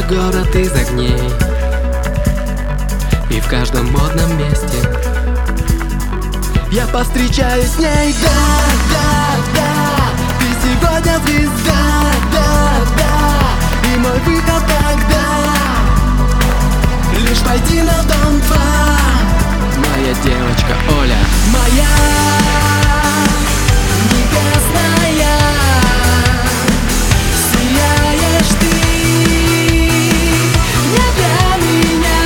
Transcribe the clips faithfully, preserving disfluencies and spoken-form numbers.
город из огней, и в каждом модном месте я повстречаюсь с ней. Да, да, да, ты сегодня звезда. Да, да, и мой выход тогда лишь пойти на дом два. Моя девочка Оля, моя небесная, сияешь ты не для меня.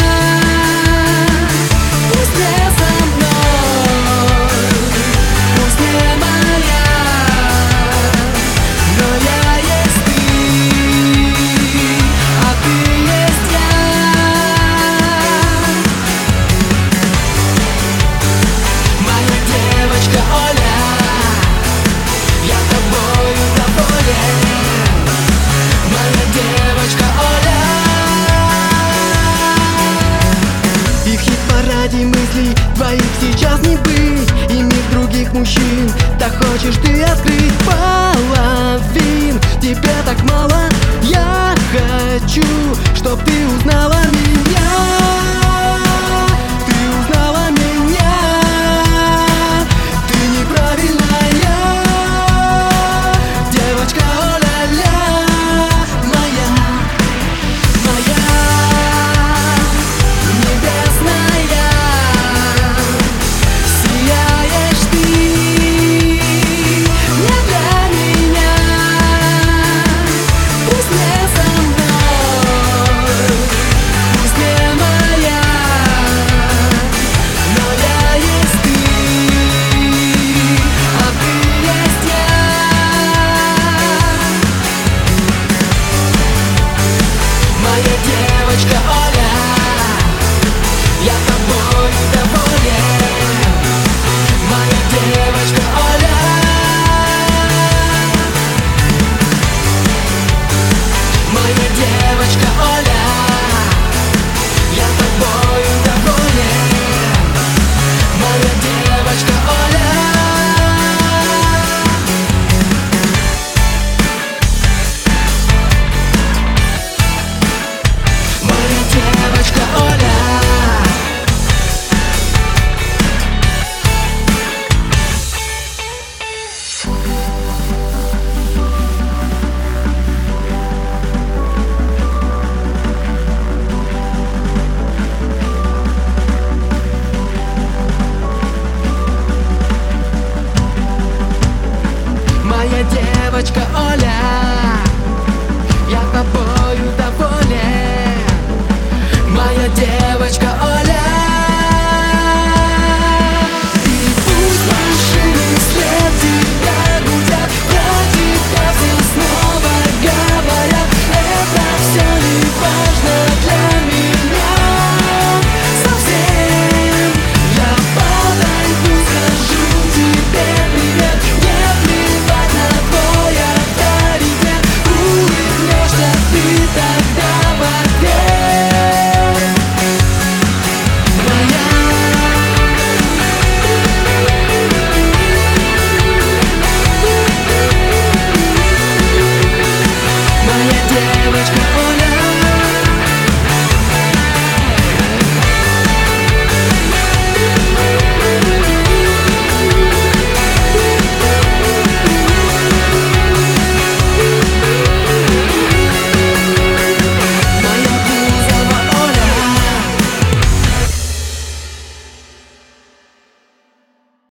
Пусть не со мной, пусть не моя, но я есть ты, а ты есть я. Моя девочка Оля, я тобою доволен. Моя девочка Оля. И в хит-параде мыслей твоих сейчас не быть, и мир других мужчин так хочешь ты открыть. Половин тебе так мало, я хочу, чтоб ты узнала меня.